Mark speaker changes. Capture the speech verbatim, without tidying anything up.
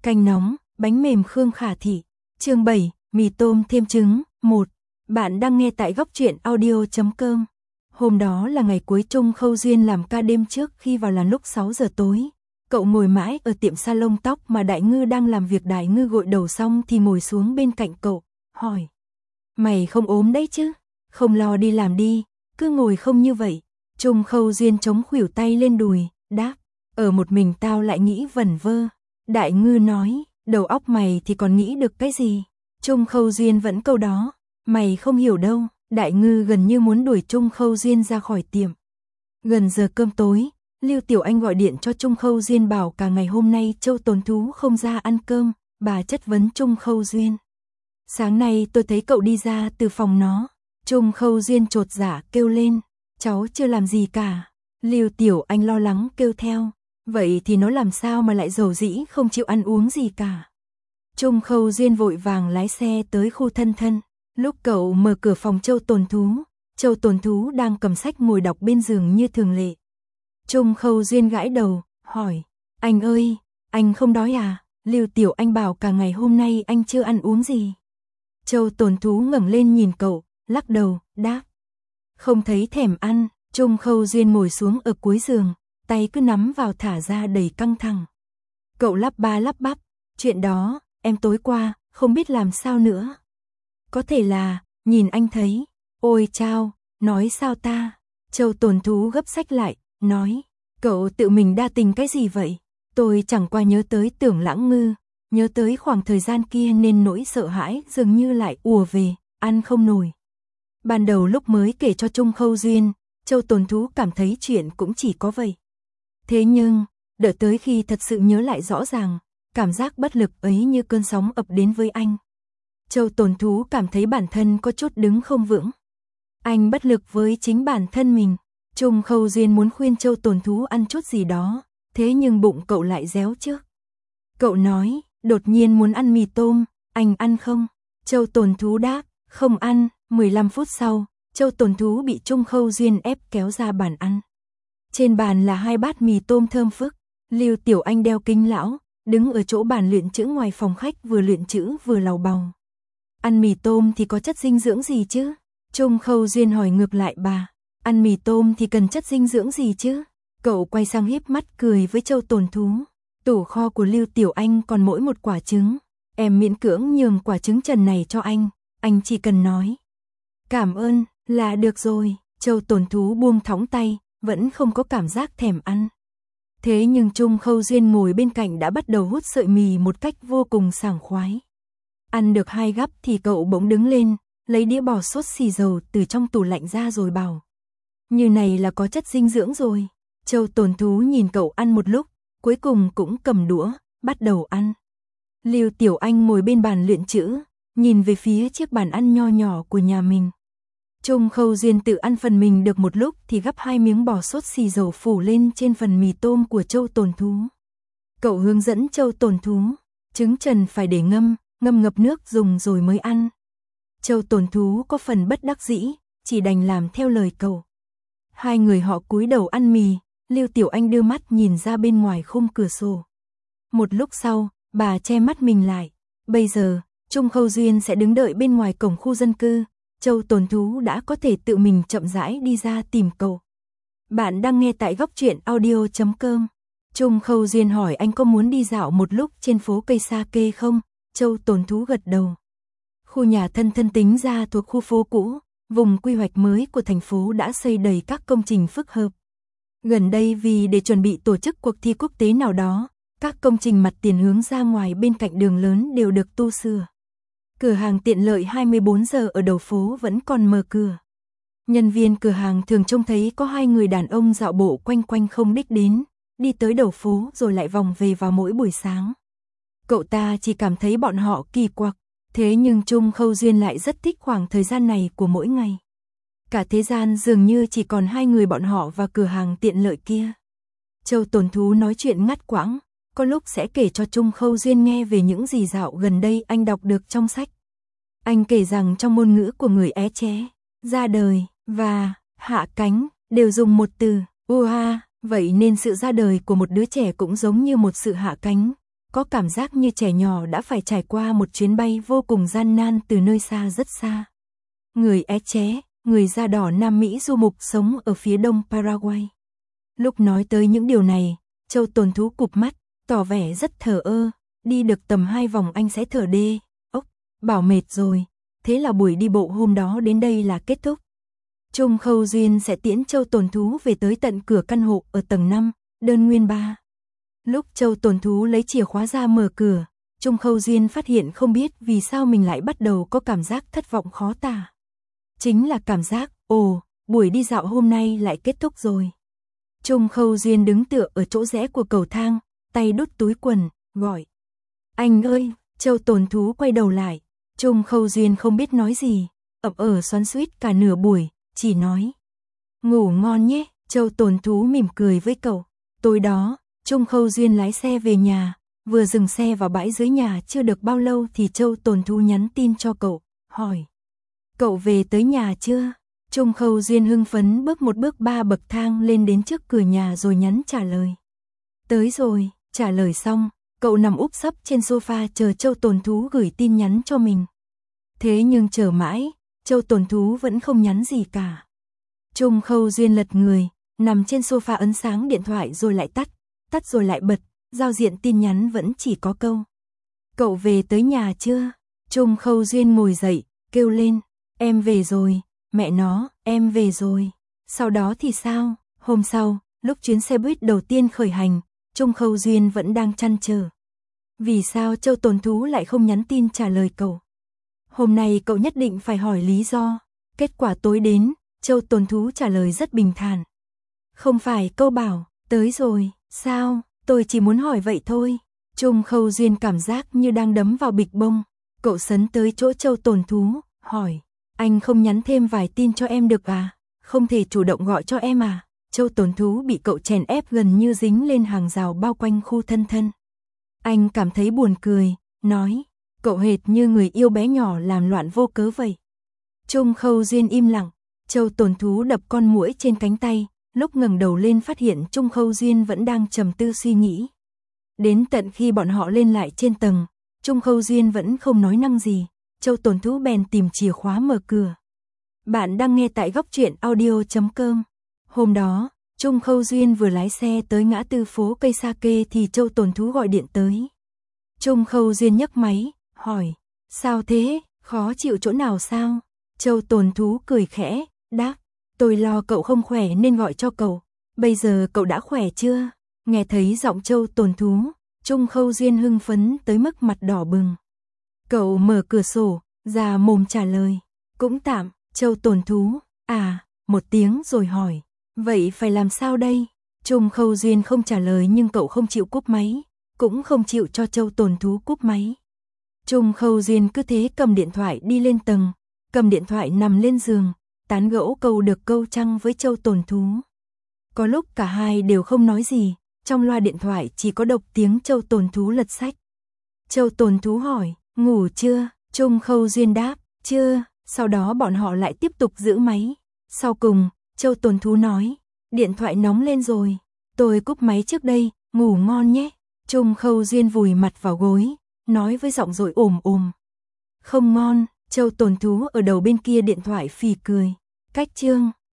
Speaker 1: Canh nóng, bánh mềm Khương Khả Thị. Chương bảy, mì tôm thêm trứng. một. Bạn đang nghe tại góc truyện audio chấm com. Hôm đó là ngày cuối Trung Khâu Duyên làm ca đêm trước khi vào là lúc sáu giờ tối. Cậu ngồi mãi ở tiệm salon tóc mà Đại Ngư đang làm việc. Đại Ngư gội đầu xong thì ngồi xuống bên cạnh cậu, hỏi: "Mày không ốm đấy chứ? Không lo đi làm đi, cứ ngồi không như vậy." Trung Khâu Duyên chống khuỷu tay lên đùi, đáp: "Ở một mình tao lại nghĩ vẩn vơ." Đại Ngư nói: "Đầu óc mày thì còn nghĩ được cái gì?" Trung Khâu Duyên vẫn câu đó: "Mày không hiểu đâu." Đại Ngư gần như muốn đuổi Trung Khâu Duyên ra khỏi tiệm. Gần giờ cơm tối, Lưu Tiểu Anh gọi điện cho Trung Khâu Duyên bảo cả ngày hôm nay Châu Tồn Thú không ra ăn cơm. Bà chất vấn Trung Khâu Duyên: "Sáng nay tôi thấy cậu đi ra từ phòng nó." Trung Khâu Duyên chột dạ kêu lên: "Cháu chưa làm gì cả." Lưu Tiểu Anh lo lắng kêu theo: "Vậy thì nó làm sao mà lại dầu dĩ không chịu ăn uống gì cả?" Trung Khâu Duyên vội vàng lái xe tới khu Thân Thân. Lúc cậu mở cửa phòng Châu Tồn Thú, Châu Tồn Thú đang cầm sách ngồi đọc bên giường như thường lệ. Trung Khâu Duyên gãi đầu, hỏi: "Anh ơi, anh không đói à?" Lưu Tiểu Anh bảo cả ngày hôm nay anh chưa ăn uống gì. Châu Tồn Thú ngẩng lên nhìn cậu, lắc đầu, đáp: "Không thấy thèm ăn." Trung Khâu Duyên ngồi xuống ở cuối giường, tay cứ nắm vào thả ra đầy căng thẳng. Cậu lắp ba lắp bắp: "Chuyện đó, em tối qua, không biết làm sao nữa. Có thể là, nhìn anh thấy." "Ôi chao, nói sao ta?" Châu Tồn Thú gấp sách lại, nói: "Cậu tự mình đa tình cái gì vậy? Tôi chẳng qua nhớ tới Tưởng Lãng Ngư, nhớ tới khoảng thời gian kia nên nỗi sợ hãi dường như lại ùa về, ăn không nổi." Ban đầu lúc mới kể cho Trung Khâu Duyên, Châu Tồn Thú cảm thấy chuyện cũng chỉ có vậy. Thế nhưng, đợi tới khi thật sự nhớ lại rõ ràng, cảm giác bất lực ấy như cơn sóng ập đến với anh. Châu Tồn Thú cảm thấy bản thân có chút đứng không vững. Anh bất lực với chính bản thân mình. Trung Khâu Duyên muốn khuyên Châu Tồn Thú ăn chút gì đó, thế nhưng bụng cậu lại réo trước. Cậu nói, đột nhiên muốn ăn mì tôm, "Anh ăn không?" Châu Tồn Thú đáp, "Không ăn." mười lăm phút sau, Châu Tồn Thú bị Trung Khâu Duyên ép kéo ra bàn ăn. Trên bàn là hai bát mì tôm thơm phức. Lưu Tiểu Anh đeo kính lão, đứng ở chỗ bàn luyện chữ ngoài phòng khách vừa luyện chữ vừa lầu bầu. "Ăn mì tôm thì có chất dinh dưỡng gì chứ?" Trung Khâu Duyên hỏi ngược lại bà. "Ăn mì tôm thì cần chất dinh dưỡng gì chứ?" Cậu quay sang híp mắt cười với Châu Tồn Thú. "Tủ kho của Lưu Tiểu Anh còn mỗi một quả trứng. Em miễn cưỡng nhường quả trứng trần này cho anh. Anh chỉ cần nói 'cảm ơn' là được rồi." Châu Tồn Thú buông thõng tay, vẫn không có cảm giác thèm ăn. Thế nhưng Trung Khâu Duyên ngồi bên cạnh đã bắt đầu hút sợi mì một cách vô cùng sảng khoái. Ăn được hai gắp thì cậu bỗng đứng lên, lấy đĩa bò sốt xì dầu từ trong tủ lạnh ra rồi bảo: "Như này là có chất dinh dưỡng rồi." Châu Tồn Thú nhìn cậu ăn một lúc, cuối cùng cũng cầm đũa, bắt đầu ăn. Lưu Tiểu Anh ngồi bên bàn luyện chữ, nhìn về phía chiếc bàn ăn nho nhỏ của nhà mình. Trung Khâu Duyên tự ăn phần mình được một lúc thì gắp hai miếng bò sốt xì dầu phủ lên trên phần mì tôm của Châu Tồn Thú. Cậu hướng dẫn Châu Tồn Thú, trứng trần phải để ngâm, ngâm ngập nước dùng rồi mới ăn. Châu Tồn Thú có phần bất đắc dĩ, chỉ đành làm theo lời cậu. Hai người họ cúi đầu ăn mì, Lưu Tiểu Anh đưa mắt nhìn ra bên ngoài khung cửa sổ. Một lúc sau, bà che mắt mình lại. Bây giờ, Trung Khâu Duyên sẽ đứng đợi bên ngoài cổng khu dân cư. Châu Tồn Thú đã có thể tự mình chậm rãi đi ra tìm cậu. Bạn đang nghe tại góc truyện audio chấm com. Trung Khâu Duyên hỏi anh có muốn đi dạo một lúc trên phố cây Sake không? Châu Tồn Thú gật đầu. Khu nhà Thân Thân tính ra thuộc khu phố cũ, vùng quy hoạch mới của thành phố đã xây đầy các công trình phức hợp. Gần đây vì để chuẩn bị tổ chức cuộc thi quốc tế nào đó, các công trình mặt tiền hướng ra ngoài bên cạnh đường lớn đều được tu sửa. Cửa hàng tiện lợi hai mươi bốn giờ ở đầu phố vẫn còn mở cửa. Nhân viên cửa hàng thường trông thấy có hai người đàn ông dạo bộ quanh quanh không đích đến, đi tới đầu phố rồi lại vòng về vào mỗi buổi sáng. Cậu ta chỉ cảm thấy bọn họ kỳ quặc, thế nhưng Trung Khâu Duyên lại rất thích khoảng thời gian này của mỗi ngày. Cả thế gian dường như chỉ còn hai người bọn họ và cửa hàng tiện lợi kia. Châu Tồn Thú nói chuyện ngắt quãng, có lúc sẽ kể cho Trung Khâu Duyên nghe về những gì dạo gần đây anh đọc được trong sách. Anh kể rằng trong ngôn ngữ của người É Ché, ra đời và hạ cánh đều dùng một từ, uha, vậy nên sự ra đời của một đứa trẻ cũng giống như một sự hạ cánh. có cảm giác như trẻ nhỏ đã phải trải qua một chuyến bay vô cùng gian nan từ nơi xa rất xa. Người é ché, người da đỏ Nam Mỹ du mục sống ở phía đông Paraguay. Lúc nói tới những điều này, Châu Tồn Thú cụp mắt, tỏ vẻ rất thờ ơ, đi được tầm hai vòng anh sẽ thở đê, ốc, bảo mệt rồi, thế là buổi đi bộ hôm đó đến đây là kết thúc. Trung Khâu Duyên sẽ tiễn Châu Tồn Thú về tới tận cửa căn hộ ở tầng năm, đơn nguyên ba. Lúc Châu Tồn Thú lấy chìa khóa ra mở cửa, Trung Khâu Duyên phát hiện không biết vì sao mình lại bắt đầu có cảm giác thất vọng khó tả. Chính là cảm giác, ồ, buổi đi dạo hôm nay lại kết thúc rồi. Trung Khâu Duyên đứng tựa ở chỗ rẽ của cầu thang, tay đút túi quần, gọi. Anh ơi, Châu Tồn Thú quay đầu lại. Trung Khâu Duyên không biết nói gì, ậm ờ xoắn xuýt cả nửa buổi, chỉ nói. Ngủ ngon nhé, Châu Tồn Thú mỉm cười với cậu. Tối đó, Trung Khâu Duyên lái xe về nhà, vừa dừng xe vào bãi dưới nhà chưa được bao lâu thì Châu Tồn Thú nhắn tin cho cậu, hỏi. Cậu về tới nhà chưa? Trung Khâu Duyên hưng phấn bước một bước ba bậc thang lên đến trước cửa nhà rồi nhắn trả lời. Tới rồi, trả lời xong, cậu nằm úp sấp trên sofa chờ Châu Tồn Thú gửi tin nhắn cho mình. Thế nhưng chờ mãi, Châu Tồn Thú vẫn không nhắn gì cả. Trung Khâu Duyên lật người, nằm trên sofa ấn sáng điện thoại rồi lại tắt, tắt rồi lại bật, giao diện tin nhắn vẫn chỉ có câu. Cậu về tới nhà chưa? Trung Khâu Duyên ngồi dậy, kêu lên, em về rồi, mẹ nó, em về rồi. Sau đó thì sao? Hôm sau, lúc chuyến xe buýt đầu tiên khởi hành, Trung Khâu Duyên vẫn đang trăn trở. Vì sao Châu Tồn Thú lại không nhắn tin trả lời cậu? Hôm nay cậu nhất định phải hỏi lý do. Kết quả tối đến, Châu Tồn Thú trả lời rất bình thản. Không phải câu bảo, tới rồi, sao, tôi chỉ muốn hỏi vậy thôi. Trung Khâu Duyên cảm giác như đang đấm vào bịch bông. Cậu sấn tới chỗ Châu Tồn Thú, hỏi. Anh không nhắn thêm vài tin cho em được à? Không thể chủ động gọi cho em à? Châu Tồn Thú bị cậu chèn ép gần như dính lên hàng rào bao quanh khu thân thân. Anh cảm thấy buồn cười, nói. Cậu hệt như người yêu bé nhỏ làm loạn vô cớ vậy. Trung Khâu Duyên im lặng. Châu Tồn Thú đập con muỗi trên cánh tay, lúc ngẩng đầu lên phát hiện Trung Khâu Duyên vẫn đang trầm tư suy nghĩ. Đến tận khi bọn họ lên lại trên tầng, Trung Khâu Duyên vẫn không nói năng gì, Châu Tồn Thú bèn tìm chìa khóa mở cửa. Bạn đang nghe tại góc truyện audio chấm com. Hôm đó, Trung Khâu Duyên vừa lái xe tới ngã tư phố Cây Sake thì Châu Tồn Thú gọi điện tới. Trung Khâu Duyên nhấc máy, hỏi, sao thế, khó chịu chỗ nào sao? Châu Tồn Thú cười khẽ, đáp, tôi lo cậu không khỏe nên gọi cho cậu, bây giờ cậu đã khỏe chưa? Nghe thấy giọng Châu Tồn Thú, Trung Khâu Duyên hưng phấn tới mức mặt đỏ bừng. Cậu mở cửa sổ, ra mồm trả lời, cũng tạm. Châu Tồn Thú, à, một tiếng rồi hỏi, vậy phải làm sao đây? Trung Khâu Duyên không trả lời nhưng cậu không chịu cúp máy, cũng không chịu cho Châu Tồn Thú cúp máy. Trung Khâu Duyên cứ thế cầm điện thoại đi lên tầng, cầm điện thoại nằm lên giường, tán gẫu câu được câu trăng với Châu Tồn Thú. Có lúc cả hai đều không nói gì, trong loa điện thoại chỉ có độc tiếng Châu Tồn Thú lật sách. Châu Tồn Thú hỏi, ngủ chưa? Trung Khâu Duyên đáp, chưa. Sau đó bọn họ lại tiếp tục giữ máy. Sau cùng, Châu Tồn Thú nói, điện thoại nóng lên rồi, tôi cúp máy trước đây, ngủ ngon nhé. Trung Khâu Duyên vùi mặt vào gối, nói với giọng rồi ồm ồm. Không ngon. Châu Tồn Thú ở đầu bên kia điện thoại phì cười. Cách chương